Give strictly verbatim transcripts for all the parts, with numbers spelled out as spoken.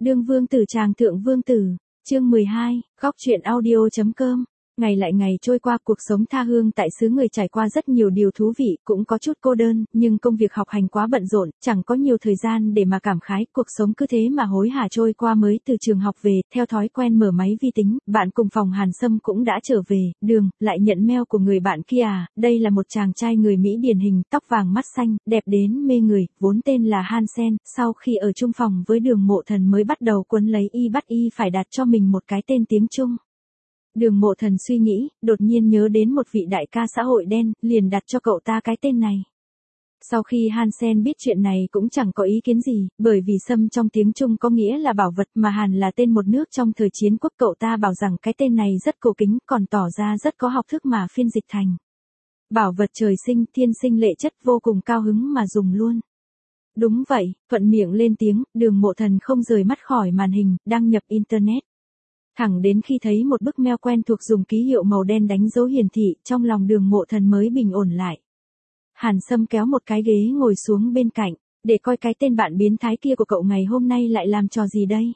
Đương vương tử tràng thượng vương tử, chương mười hai, góc truyện audio.com. Ngày lại ngày trôi qua, cuộc sống tha hương tại xứ người trải qua rất nhiều điều thú vị, cũng có chút cô đơn, nhưng công việc học hành quá bận rộn, chẳng có nhiều thời gian để mà cảm khái, cuộc sống cứ thế mà hối hả trôi qua. Mới từ trường học về, theo thói quen mở máy vi tính, bạn cùng phòng Hàn Sâm cũng đã trở về, đường, lại nhận mail của người bạn kia à, đây là một chàng trai người Mỹ điển hình, tóc vàng mắt xanh, đẹp đến mê người, vốn tên là Hansen, sau khi ở chung phòng với Đường Mộ Thần mới bắt đầu quấn lấy y bắt y phải đặt cho mình một cái tên tiếng Trung. Đường Mộ Thần suy nghĩ, đột nhiên nhớ đến một vị đại ca xã hội đen, liền đặt cho cậu ta cái tên này. Sau khi Hansen biết chuyện này cũng chẳng có ý kiến gì, bởi vì Sâm trong tiếng Trung có nghĩa là bảo vật, mà Hàn là tên một nước trong thời chiến quốc. Cậu ta bảo rằng cái tên này rất cổ kính, còn tỏ ra rất có học thức mà phiên dịch thành bảo vật trời sinh, thiên sinh lệ chất, vô cùng cao hứng mà dùng luôn. Đúng vậy, thuận miệng lên tiếng, Đường Mộ Thần không rời mắt khỏi màn hình, đăng nhập internet. Thẳng đến khi thấy một bức mail quen thuộc dùng ký hiệu màu đen đánh dấu hiển thị, trong lòng Đường Mộ Thần mới bình ổn lại. Hàn Sâm kéo một cái ghế ngồi xuống bên cạnh, để coi cái tên bạn biến thái kia của cậu ngày hôm nay lại làm trò gì đây.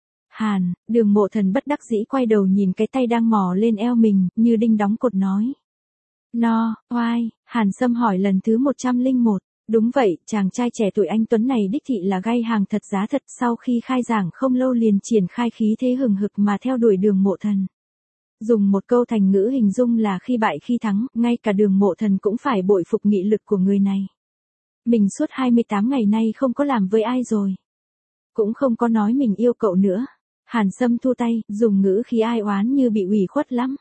Hàn, Đường Mộ Thần bất đắc dĩ quay đầu nhìn cái tay đang mò lên eo mình, như đinh đóng cột nói. No, oai, Hàn Sâm hỏi lần thứ một trăm lẻ một. Đúng vậy, chàng trai trẻ tuổi anh tuấn này đích thị là gay hàng thật giá thật, sau khi khai giảng không lâu liền triển khai khí thế hừng hực mà theo đuổi Đường Mộ Thần. Dùng một câu thành ngữ hình dung là khi bại khi thắng, ngay cả Đường Mộ Thần cũng phải bội phục nghị lực của người này. Mình suốt hai mươi tám ngày nay không có làm với ai rồi. Cũng không có nói mình yêu cậu nữa. Hàn Sâm thu tay, dùng ngữ khí ai oán như bị ủy khuất lắm.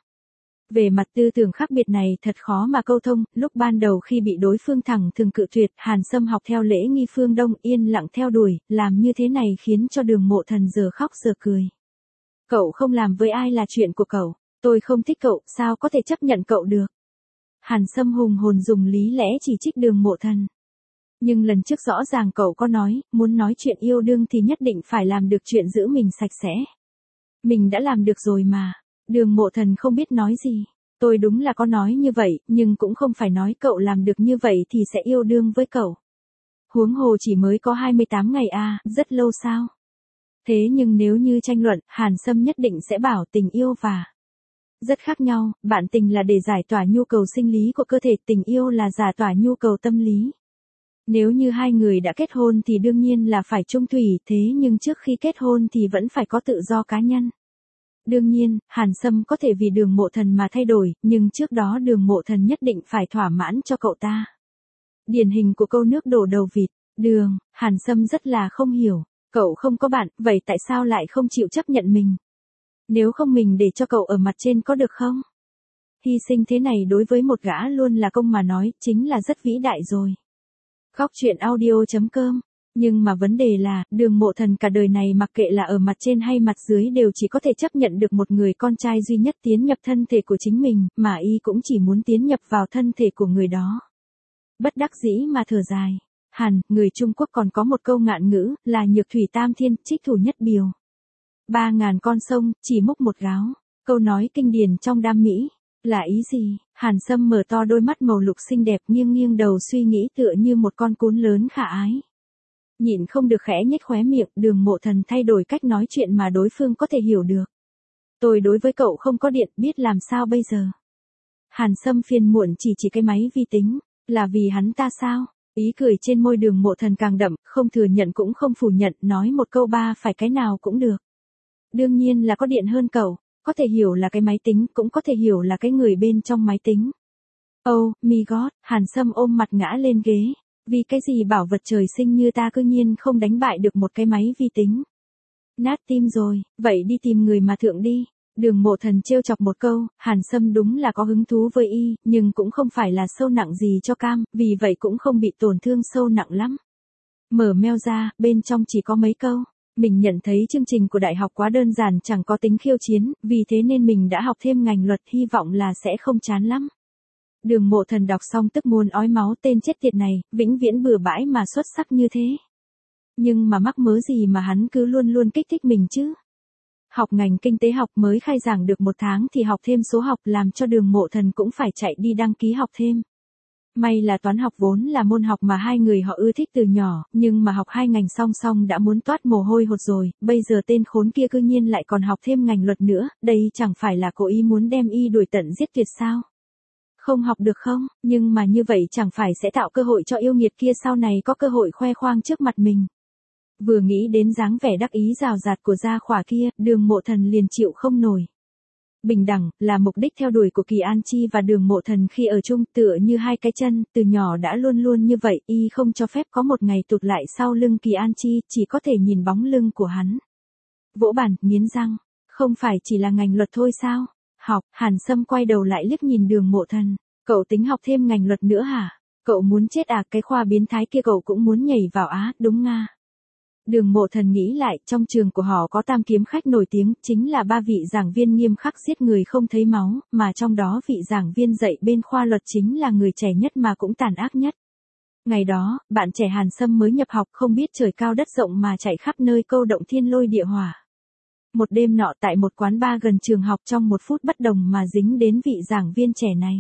Về mặt tư tưởng khác biệt này thật khó mà câu thông, lúc ban đầu khi bị đối phương thẳng thường cự tuyệt, Hàn Sâm học theo lễ nghi phương Đông, yên lặng theo đuổi, làm như thế này khiến cho Đường Mộ Thần giờ khóc giờ cười. Cậu không làm với ai là chuyện của cậu, tôi không thích cậu, sao có thể chấp nhận cậu được. Hàn Sâm hùng hồn dùng lý lẽ chỉ trích Đường Mộ Thần. Nhưng lần trước rõ ràng cậu có nói, muốn nói chuyện yêu đương thì nhất định phải làm được chuyện giữ mình sạch sẽ. Mình đã làm được rồi mà. Đường Mộ Thần không biết nói gì. Tôi đúng là có nói như vậy, nhưng cũng không phải nói cậu làm được như vậy thì sẽ yêu đương với cậu. Huống hồ chỉ mới có hai mươi tám ngày à, rất lâu sao? Thế nhưng nếu như tranh luận, Hàn Sâm nhất định sẽ bảo tình yêu và rất khác nhau, bạn tình là để giải tỏa nhu cầu sinh lý của cơ thể, tình yêu là giải tỏa nhu cầu tâm lý. Nếu như hai người đã kết hôn thì đương nhiên là phải chung thủy, thế nhưng trước khi kết hôn thì vẫn phải có tự do cá nhân. Đương nhiên, Hàn Sâm có thể vì Đường Mộ Thần mà thay đổi, nhưng trước đó Đường Mộ Thần nhất định phải thỏa mãn cho cậu ta. Điển hình của câu nước đổ đầu vịt. Đường, Hàn Sâm rất là không hiểu. Cậu không có bạn, vậy tại sao lại không chịu chấp nhận mình? Nếu không mình để cho cậu ở mặt trên có được không? Hy sinh thế này đối với một gã luôn là công mà nói, chính là rất vĩ đại rồi. Góc truyện audio.com. Nhưng mà vấn đề là, Đường Mộ Thần cả đời này mặc kệ là ở mặt trên hay mặt dưới đều chỉ có thể chấp nhận được một người con trai duy nhất tiến nhập thân thể của chính mình, mà y cũng chỉ muốn tiến nhập vào thân thể của người đó. Bất đắc dĩ mà thở dài. Hàn, người Trung Quốc còn có một câu ngạn ngữ, là nhược thủy tam thiên, trích thủ nhất biều. Ba ngàn con sông, chỉ múc một gáo. Câu nói kinh điển trong đam mỹ. Là ý gì? Hàn Sâm mở to đôi mắt màu lục xinh đẹp, nghiêng nghiêng đầu suy nghĩ tựa như một con cún lớn khả ái. Nhịn không được khẽ nhếch khóe miệng, Đường Mộ Thần thay đổi cách nói chuyện mà đối phương có thể hiểu được. Tôi đối với cậu không có điện, biết làm sao bây giờ? Hàn Sâm phiền muộn chỉ chỉ cái máy vi tính, là vì hắn ta sao? Ý cười trên môi Đường Mộ Thần càng đậm, không thừa nhận cũng không phủ nhận, nói một câu ba phải cái nào cũng được. Đương nhiên là có điện hơn cậu, có thể hiểu là cái máy tính, cũng có thể hiểu là cái người bên trong máy tính. Oh, my God, Hàn Sâm ôm mặt ngã lên ghế. Vì cái gì bảo vật trời sinh như ta cư nhiên không đánh bại được một cái máy vi tính. Nát tim rồi, vậy đi tìm người mà thượng đi. Đường Mộ Thần trêu chọc một câu, Hàn Sâm đúng là có hứng thú với y, nhưng cũng không phải là sâu nặng gì cho cam, vì vậy cũng không bị tổn thương sâu nặng lắm. Mở mail ra, bên trong chỉ có mấy câu. Mình nhận thấy chương trình của đại học quá đơn giản, chẳng có tính khiêu chiến, vì thế nên mình đã học thêm ngành luật, hy vọng là sẽ không chán lắm. Đường Mộ Thần đọc xong tức muốn ói máu, tên chết tiệt này, vĩnh viễn bừa bãi mà xuất sắc như thế. Nhưng mà mắc mớ gì mà hắn cứ luôn luôn kích thích mình chứ? Học ngành kinh tế học mới khai giảng được một tháng thì học thêm số học, làm cho Đường Mộ Thần cũng phải chạy đi đăng ký học thêm. May là toán học vốn là môn học mà hai người họ ưa thích từ nhỏ, nhưng mà học hai ngành song song đã muốn toát mồ hôi hột rồi, bây giờ tên khốn kia cư nhiên lại còn học thêm ngành luật nữa, đây chẳng phải là cố ý muốn đem y đuổi tận giết tuyệt sao? Không học được không, nhưng mà như vậy chẳng phải sẽ tạo cơ hội cho yêu nghiệt kia sau này có cơ hội khoe khoang trước mặt mình. Vừa nghĩ đến dáng vẻ đắc ý rào rạt của gia khỏa kia, Đường Mộ Thần liền chịu không nổi. Bình đẳng, là mục đích theo đuổi của Kỳ An Chi và Đường Mộ Thần khi ở chung tựa như hai cái chân, từ nhỏ đã luôn luôn như vậy, y không cho phép có một ngày tụt lại sau lưng Kỳ An Chi, chỉ có thể nhìn bóng lưng của hắn. Vỗ bàn, nghiến răng, không phải chỉ là ngành luật thôi sao? Học, Hàn Sâm quay đầu lại liếc nhìn Đường Mộ Thần, cậu tính học thêm ngành luật nữa hả? Cậu muốn chết à, cái khoa biến thái kia cậu cũng muốn nhảy vào á, đúng nga? Đường Mộ Thần nghĩ lại, trong trường của họ có tam kiếm khách nổi tiếng, chính là ba vị giảng viên nghiêm khắc giết người không thấy máu, mà trong đó vị giảng viên dạy bên khoa luật chính là người trẻ nhất mà cũng tàn ác nhất. Ngày đó, bạn trẻ Hàn Sâm mới nhập học không biết trời cao đất rộng mà chạy khắp nơi câu động thiên lôi địa hỏa. Một đêm nọ tại một quán bar gần trường học trong một phút bất đồng mà dính đến vị giảng viên trẻ này.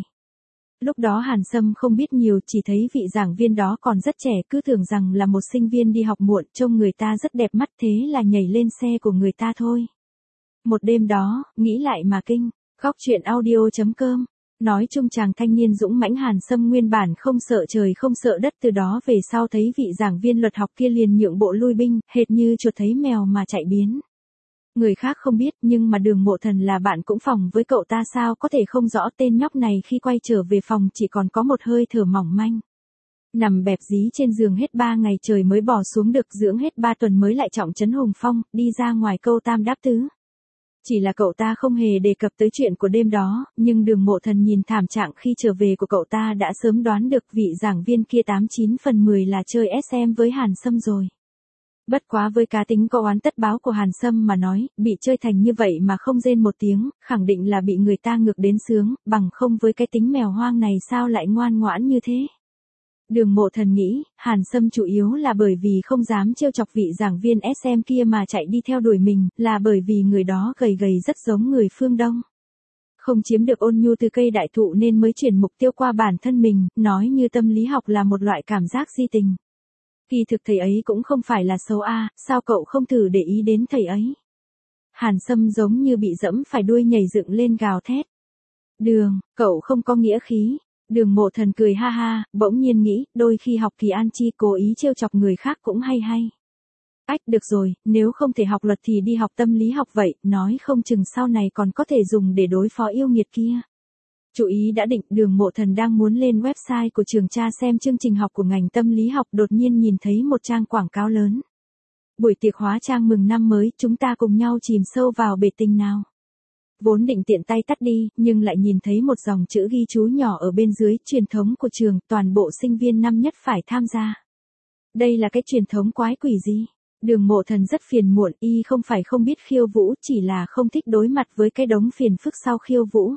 Lúc đó Hàn Sâm không biết nhiều, chỉ thấy vị giảng viên đó còn rất trẻ, cứ tưởng rằng là một sinh viên đi học muộn, trông người ta rất đẹp mắt, thế là nhảy lên xe của người ta thôi. Một đêm đó, nghĩ lại mà kinh. Góc truyện audio chấm com. Nói chung chàng thanh niên dũng mãnh Hàn Sâm nguyên bản không sợ trời không sợ đất, từ đó về sau thấy vị giảng viên luật học kia liền nhượng bộ lui binh, hệt như chuột thấy mèo mà chạy biến. Người khác không biết, nhưng mà Đường Mộ Thần là bạn cũng phòng với cậu ta, sao có thể không rõ tên nhóc này khi quay trở về phòng chỉ còn có một hơi thở mỏng manh. Nằm bẹp dí trên giường hết ba ngày trời mới bỏ xuống được, dưỡng hết ba tuần mới lại trọng trấn hùng phong, đi ra ngoài câu tam đáp tứ. Chỉ là cậu ta không hề đề cập tới chuyện của đêm đó, nhưng Đường Mộ Thần nhìn thảm trạng khi trở về của cậu ta đã sớm đoán được vị giảng viên kia tám chín phần mười là chơi ét em với Hàn Sâm rồi. Bất quá với cá tính có oán tất báo của Hàn Sâm mà nói, bị chơi thành như vậy mà không rên một tiếng, khẳng định là bị người ta ngược đến sướng, bằng không với cái tính mèo hoang này sao lại ngoan ngoãn như thế. Đường Mộ Thần nghĩ, Hàn Sâm chủ yếu là bởi vì không dám trêu chọc vị giảng viên ét em kia mà chạy đi theo đuổi mình, là bởi vì người đó gầy gầy rất giống người phương Đông. Không chiếm được ôn nhu từ cây đại thụ nên mới chuyển mục tiêu qua bản thân mình, nói như tâm lý học là một loại cảm giác di tình. Kỳ thực thầy ấy cũng không phải là xấu a, à, sao cậu không thử để ý đến thầy ấy? Hàn Sâm giống như bị dẫm phải đuôi nhảy dựng lên gào thét. Đường, cậu không có nghĩa khí. Đường Mộ Thần cười ha ha, bỗng nhiên nghĩ, đôi khi học Kỳ An Chi cố ý trêu chọc người khác cũng hay hay. Ách, được rồi, nếu không thể học luật thì đi học tâm lý học vậy, nói không chừng sau này còn có thể dùng để đối phó yêu nghiệt kia. Chú ý đã định, Đường Mộ Thần đang muốn lên website của trường tra xem chương trình học của ngành tâm lý học, đột nhiên nhìn thấy một trang quảng cáo lớn. Buổi tiệc hóa trang mừng năm mới, chúng ta cùng nhau chìm sâu vào bể tình nào. Vốn định tiện tay tắt đi, nhưng lại nhìn thấy một dòng chữ ghi chú nhỏ ở bên dưới, truyền thống của trường, toàn bộ sinh viên năm nhất phải tham gia. Đây là cái truyền thống quái quỷ gì? Đường Mộ Thần rất phiền muộn, y không phải không biết khiêu vũ, chỉ là không thích đối mặt với cái đống phiền phức sau khiêu vũ.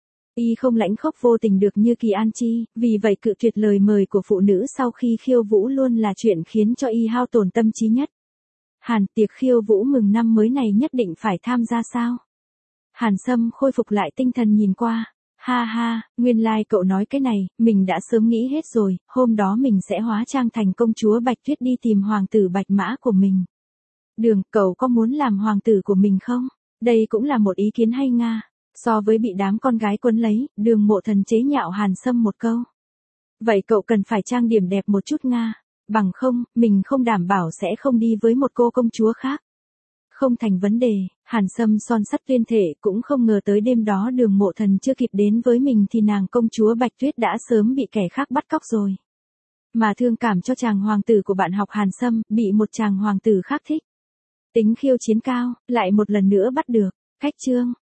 Y không lãnh khốc vô tình được như Kỳ An Chi, vì vậy cự tuyệt lời mời của phụ nữ sau khi khiêu vũ luôn là chuyện khiến cho y hao tổn tâm trí nhất. Hàn, tiệc khiêu vũ mừng năm mới này nhất định phải tham gia sao? Hàn Sâm khôi phục lại tinh thần nhìn qua. Ha ha, nguyên lai like cậu nói cái này, mình đã sớm nghĩ hết rồi, hôm đó mình sẽ hóa trang thành công chúa Bạch Tuyết đi tìm hoàng tử Bạch Mã của mình. Đường, cậu có muốn làm hoàng tử của mình không? Đây cũng là một ý kiến hay nga. So với bị đám con gái quấn lấy, Đường Mộ Thần chế nhạo Hàn Sâm một câu. Vậy cậu cần phải trang điểm đẹp một chút nga, bằng không, mình không đảm bảo sẽ không đi với một cô công chúa khác. Không thành vấn đề, Hàn Sâm son sắt tuyên thể, cũng không ngờ tới đêm đó Đường Mộ Thần chưa kịp đến với mình thì nàng công chúa Bạch Tuyết đã sớm bị kẻ khác bắt cóc rồi. Mà thương cảm cho chàng hoàng tử của bạn học Hàn Sâm, bị một chàng hoàng tử khác thích. Tính khiêu chiến cao, lại một lần nữa bắt được. Cách chương